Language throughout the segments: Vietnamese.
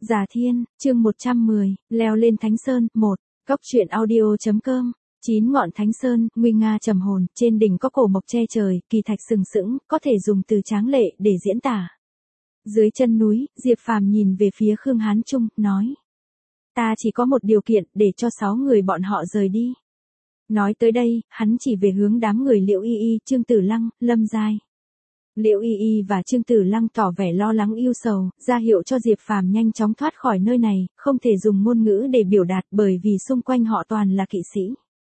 Già Thiên, chương 110, leo lên Thánh Sơn, 1, Cóc truyện audio.com. 9 ngọn Thánh Sơn, nguy nga trầm hồn, trên đỉnh có cổ mộc che trời, kỳ thạch sừng sững, có thể dùng từ tráng lệ để diễn tả. Dưới chân núi, Diệp Phàm nhìn về phía Khương Hán Trung, nói: Ta chỉ có một điều kiện, để cho 6 người bọn họ rời đi. Nói tới đây, hắn chỉ về hướng đám người Liễu Y Y, Trương Tử Lăng, Lâm Giai. Liễu Y Y và Trương Tử Lăng tỏ vẻ lo lắng ưu sầu, ra hiệu cho Diệp Phàm nhanh chóng thoát khỏi nơi này, không thể dùng ngôn ngữ để biểu đạt bởi vì xung quanh họ toàn là kỵ sĩ.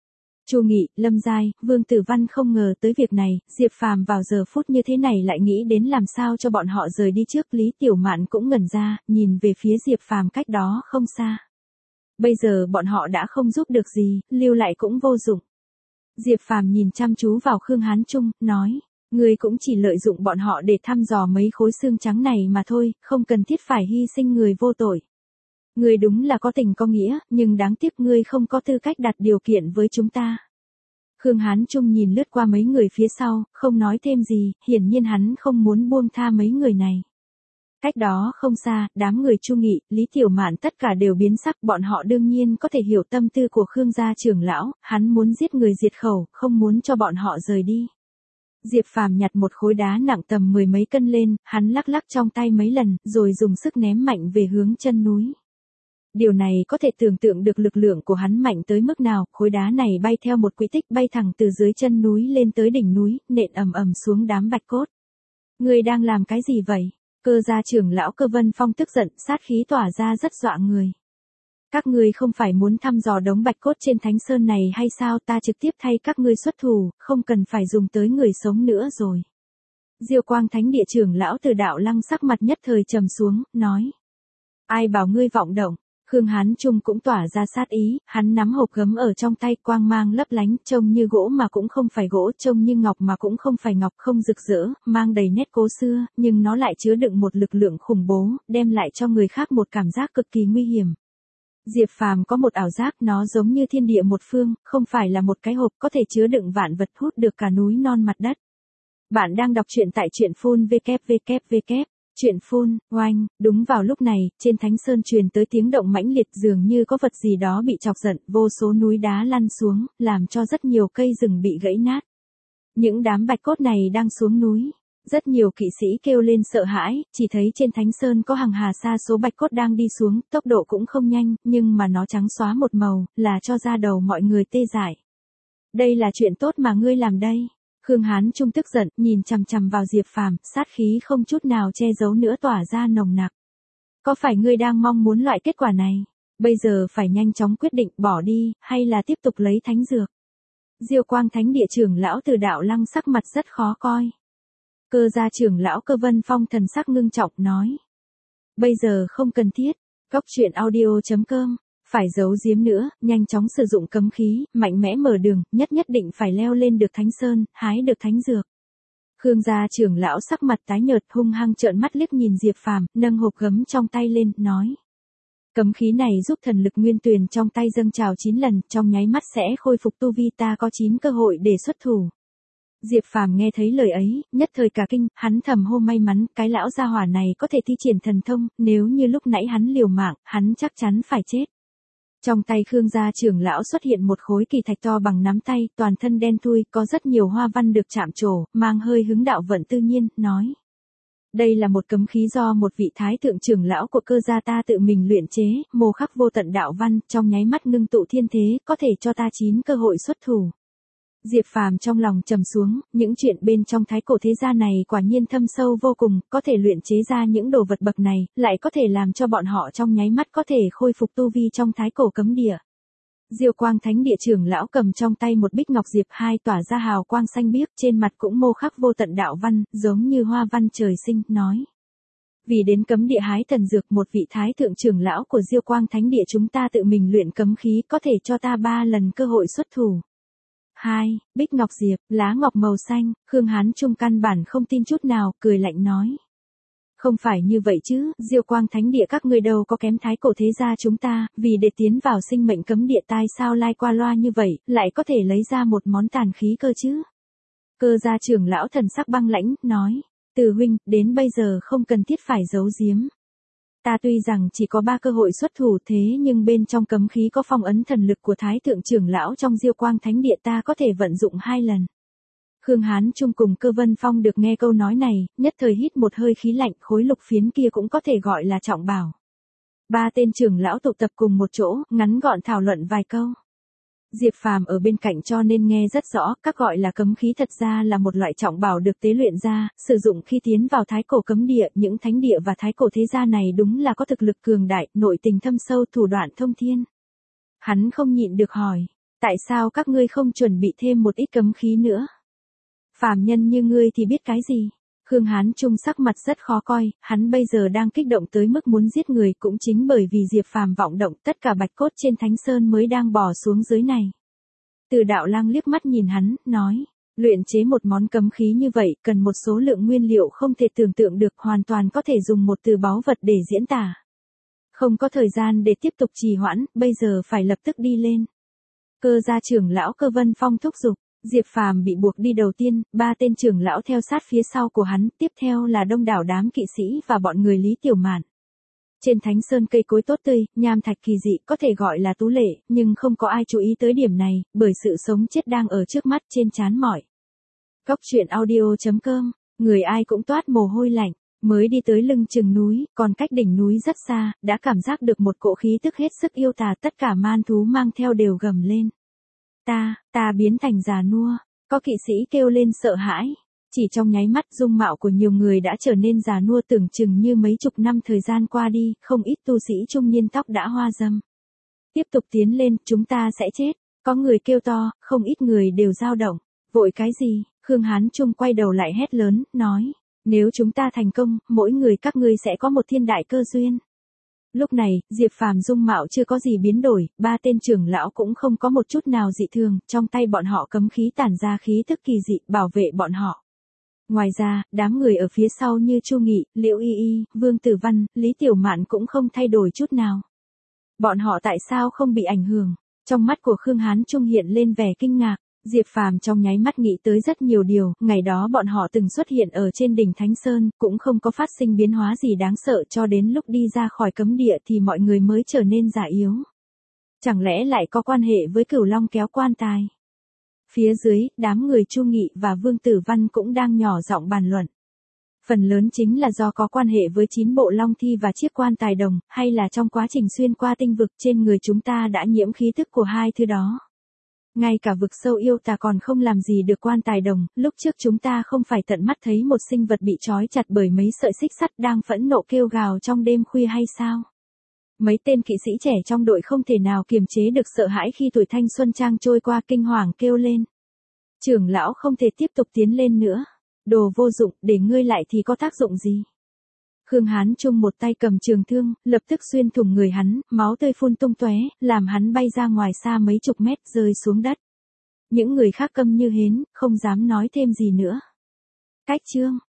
Chu Nghị, Lâm Giai, Vương Tử Văn không ngờ tới việc này, Diệp Phàm vào giờ phút như thế này lại nghĩ đến làm sao cho bọn họ rời đi trước. Lý Tiểu Mạn cũng ngẩn ra, nhìn về phía Diệp Phàm cách đó không xa. Bây giờ bọn họ đã không giúp được gì, lưu lại cũng vô dụng. Diệp Phàm nhìn chăm chú vào Khương Hán Trung, nói: Ngươi cũng chỉ lợi dụng bọn họ để thăm dò mấy khối xương trắng này mà thôi, không cần thiết phải hy sinh người vô tội. Ngươi đúng là có tình có nghĩa, nhưng đáng tiếc ngươi không có tư cách đặt điều kiện với chúng ta. Khương Hán Trung nhìn lướt qua mấy người phía sau, không nói thêm gì, hiển nhiên hắn không muốn buông tha mấy người này. Cách đó không xa, đám người Chu Nghị, Lý Tiểu Mạn tất cả đều biến sắc, bọn họ đương nhiên có thể hiểu tâm tư của Khương gia trưởng lão, hắn muốn giết người diệt khẩu, không muốn cho bọn họ rời đi. Diệp Phàm nhặt một khối đá nặng tầm 10 mấy cân lên, hắn lắc lắc trong tay mấy lần, rồi dùng sức ném mạnh về hướng chân núi. Điều này có thể tưởng tượng được lực lượng của hắn mạnh tới mức nào, khối đá này bay theo một quỹ tích bay thẳng từ dưới chân núi lên tới đỉnh núi, nện ầm ầm xuống đám bạch cốt. Ngươi đang làm cái gì vậy? Cơ gia trưởng lão Cơ Vân Phong tức giận, sát khí tỏa ra rất dọa người. Các ngươi không phải muốn thăm dò đống bạch cốt trên Thánh Sơn này hay sao? Ta trực tiếp thay các ngươi xuất thủ, không cần phải dùng tới người sống nữa rồi. Diêu Quang Thánh Địa trưởng lão Từ Đạo Lăng sắc mặt nhất thời trầm xuống, nói: Ai bảo ngươi vọng động? Khương Hán Trung cũng tỏa ra sát ý, hắn nắm hộp gấm ở trong tay, quang mang lấp lánh, trông như gỗ mà cũng không phải gỗ, trông như ngọc mà cũng không phải ngọc, không rực rỡ, mang đầy nét cố xưa, nhưng nó lại chứa đựng một lực lượng khủng bố, đem lại cho người khác một cảm giác cực kỳ nguy hiểm. Diệp Phàm có một ảo giác, nó giống như thiên địa một phương, không phải là một cái hộp có thể chứa đựng vạn vật, hút được cả núi non mặt đất. Bạn đang đọc truyện tại truyện phun www. Chuyện phun, oanh, đúng vào lúc này, trên Thánh Sơn truyền tới tiếng động mãnh liệt, dường như có vật gì đó bị chọc giận, vô số núi đá lăn xuống, làm cho rất nhiều cây rừng bị gãy nát. Những đám bạch cốt này đang xuống núi. Rất nhiều kỵ sĩ kêu lên sợ hãi, chỉ thấy trên Thánh Sơn có hàng hà sa số bạch cốt đang đi xuống, tốc độ cũng không nhanh, nhưng mà nó trắng xóa một màu, là cho da đầu mọi người tê dại. Đây là chuyện tốt mà ngươi làm đây. Khương Hán Trung tức giận, nhìn chằm chằm vào Diệp Phàm, sát khí không chút nào che giấu nữa tỏa ra nồng nặc. Có phải ngươi đang mong muốn loại kết quả này? Bây giờ phải nhanh chóng quyết định bỏ đi, hay là tiếp tục lấy thánh dược? Diêu Quang Thánh Địa trưởng lão Từ Đạo Lăng sắc mặt rất khó coi. Cơ gia trưởng lão Cơ Vân Phong thần sắc ngưng trọng, nói: Bây giờ không cần thiết. Cóc truyện audio.com. Phải giấu giếm nữa, nhanh chóng sử dụng cấm khí, mạnh mẽ mở đường, nhất định phải leo lên được Thánh Sơn, hái được thánh dược. Khương gia trưởng lão sắc mặt tái nhợt, hung hăng trợn mắt liếc nhìn Diệp Phàm, nâng hộp gấm trong tay lên, nói: Cấm khí này giúp thần lực nguyên tuyền trong tay dâng trào 9 lần, trong nháy mắt sẽ khôi phục tu vi, ta có 9 cơ hội để xuất thủ. Diệp Phàm nghe thấy lời ấy, nhất thời cả kinh, hắn thầm hô may mắn, cái lão gia hỏa này có thể thi triển thần thông, nếu như lúc nãy hắn liều mạng, hắn chắc chắn phải chết. Trong tay Khương gia trưởng lão xuất hiện một khối kỳ thạch to bằng nắm tay, toàn thân đen thui, có rất nhiều hoa văn được chạm trổ, mang hơi hứng đạo vận tự nhiên, nói: Đây là một cấm khí do một vị thái thượng trưởng lão của Cơ gia ta tự mình luyện chế, mô khắc vô tận đạo văn, trong nháy mắt ngưng tụ thiên thế, có thể cho ta 9 cơ hội xuất thủ. Diệp Phàm trong lòng trầm xuống, những chuyện bên trong thái cổ thế gia này quả nhiên thâm sâu vô cùng, có thể luyện chế ra những đồ vật bậc này, lại có thể làm cho bọn họ trong nháy mắt có thể khôi phục tu vi trong thái cổ cấm địa. Diêu Quang Thánh Địa trưởng lão cầm trong tay một bích ngọc diệp hai tỏa ra hào quang xanh biếc, trên mặt cũng mô khắc vô tận đạo văn, giống như hoa văn trời sinh, nói: Vì đến cấm địa hái thần dược, một vị thái thượng trưởng lão của Diêu Quang Thánh Địa chúng ta tự mình luyện cấm khí, có thể cho ta 3 lần cơ hội xuất thủ. 2. Bích ngọc diệp, lá ngọc màu xanh. Khương Hán Trung căn bản không tin chút nào, cười lạnh nói: Không phải như vậy chứ, Diêu Quang Thánh Địa các ngươi đâu có kém thái cổ thế gia chúng ta, vì để tiến vào sinh mệnh cấm địa tai sao lai qua loa như vậy, lại có thể lấy ra một món tàn khí cơ chứ. Cơ gia trưởng lão thần sắc băng lãnh, nói: Từ huynh, đến bây giờ không cần thiết phải giấu giếm. Ta tuy rằng chỉ có 3 cơ hội xuất thủ thế nhưng bên trong cấm khí có phong ấn thần lực của Thái thượng trưởng lão trong Diêu Quang Thánh Địa ta có thể vận dụng 2 lần. Khương Hán Trung cùng Cơ Vân Phong được nghe câu nói này, nhất thời hít một hơi khí lạnh, khối lục phiến kia cũng có thể gọi là trọng bảo. 3 tên trưởng lão tụ tập cùng một chỗ, ngắn gọn thảo luận vài câu. Diệp Phàm ở bên cạnh cho nên nghe rất rõ, các gọi là cấm khí thật ra là một loại trọng bảo được tế luyện ra, sử dụng khi tiến vào thái cổ cấm địa, những thánh địa và thái cổ thế gia này đúng là có thực lực cường đại, nội tình thâm sâu, thủ đoạn thông thiên. Hắn không nhịn được hỏi, tại sao các ngươi không chuẩn bị thêm một ít cấm khí nữa? Phàm nhân như ngươi thì biết cái gì? Khương Hán Trung sắc mặt rất khó coi, hắn bây giờ đang kích động tới mức muốn giết người, cũng chính bởi vì Diệp Phàm vọng động, tất cả bạch cốt trên Thánh Sơn mới đang bỏ xuống dưới này. Từ Đạo Lăng liếc mắt nhìn hắn, nói, luyện chế một món cấm khí như vậy, cần một số lượng nguyên liệu không thể tưởng tượng được, hoàn toàn có thể dùng một từ báu vật để diễn tả. Không có thời gian để tiếp tục trì hoãn, bây giờ phải lập tức đi lên. Cơ gia trưởng lão Cơ Vân Phong thúc giục. Diệp Phàm bị buộc đi đầu tiên, 3 tên trưởng lão theo sát phía sau của hắn, tiếp theo là đông đảo đám kỵ sĩ và bọn người Lý Tiểu Mạn. Trên Thánh Sơn cây cối tốt tươi, nham thạch kỳ dị, có thể gọi là tú lệ, nhưng không có ai chú ý tới điểm này, bởi sự sống chết đang ở trước mắt, trên trán mỏi. Góc truyện audio.com, người ai cũng toát mồ hôi lạnh, mới đi tới lưng chừng núi, còn cách đỉnh núi rất xa, đã cảm giác được một cỗ khí tức hết sức yêu tà, tất cả man thú mang theo đều gầm lên. Ta biến thành già nua, có kỵ sĩ kêu lên sợ hãi. Chỉ trong nháy mắt dung mạo của nhiều người đã trở nên già nua, tưởng chừng như mấy chục năm thời gian qua đi, không ít tu sĩ trung niên tóc đã hoa râm. Tiếp tục tiến lên, chúng ta sẽ chết. Có người kêu to, không ít người đều dao động. Vội cái gì? Khương Hán Trung quay đầu lại hét lớn, nói, nếu chúng ta thành công, mỗi người các ngươi sẽ có một thiên đại cơ duyên. Lúc này, Diệp Phàm dung mạo chưa có gì biến đổi, 3 tên trưởng lão cũng không có một chút nào dị thường, trong tay bọn họ cấm khí tản ra khí tức kỳ dị, bảo vệ bọn họ. Ngoài ra, đám người ở phía sau như Chu Nghị, Liễu Y Y, Vương Tử Văn, Lý Tiểu Mạn cũng không thay đổi chút nào. Bọn họ tại sao không bị ảnh hưởng? Trong mắt của Khương Hán Trung hiện lên vẻ kinh ngạc. Diệp Phàm trong nháy mắt nghĩ tới rất nhiều điều, ngày đó bọn họ từng xuất hiện ở trên đỉnh Thánh Sơn, cũng không có phát sinh biến hóa gì đáng sợ, cho đến lúc đi ra khỏi cấm địa thì mọi người mới trở nên già yếu. Chẳng lẽ lại có quan hệ với Cửu Long kéo quan tài? Phía dưới, đám người Chu Nghị và Vương Tử Văn cũng đang nhỏ giọng bàn luận. Phần lớn chính là do có quan hệ với 9 bộ long thi và chiếc quan tài đồng, hay là trong quá trình xuyên qua tinh vực trên người chúng ta đã nhiễm khí tức của hai thứ đó. Ngay cả vực sâu yêu tà còn không làm gì được quan tài đồng, lúc trước chúng ta không phải tận mắt thấy một sinh vật bị trói chặt bởi mấy sợi xích sắt đang phẫn nộ kêu gào trong đêm khuya hay sao? Mấy tên kỵ sĩ trẻ trong đội không thể nào kiềm chế được sợ hãi khi tuổi thanh xuân trang trôi qua, kinh hoàng kêu lên. Trưởng lão không thể tiếp tục tiến lên nữa. Đồ vô dụng, để ngươi lại thì có tác dụng gì? Khương Hán Trung một tay cầm trường thương, lập tức xuyên thủng người hắn, máu tươi phun tung tóe, làm hắn bay ra ngoài xa mấy chục mét, rơi xuống đất. Những người khác câm như hến, không dám nói thêm gì nữa. Cách chương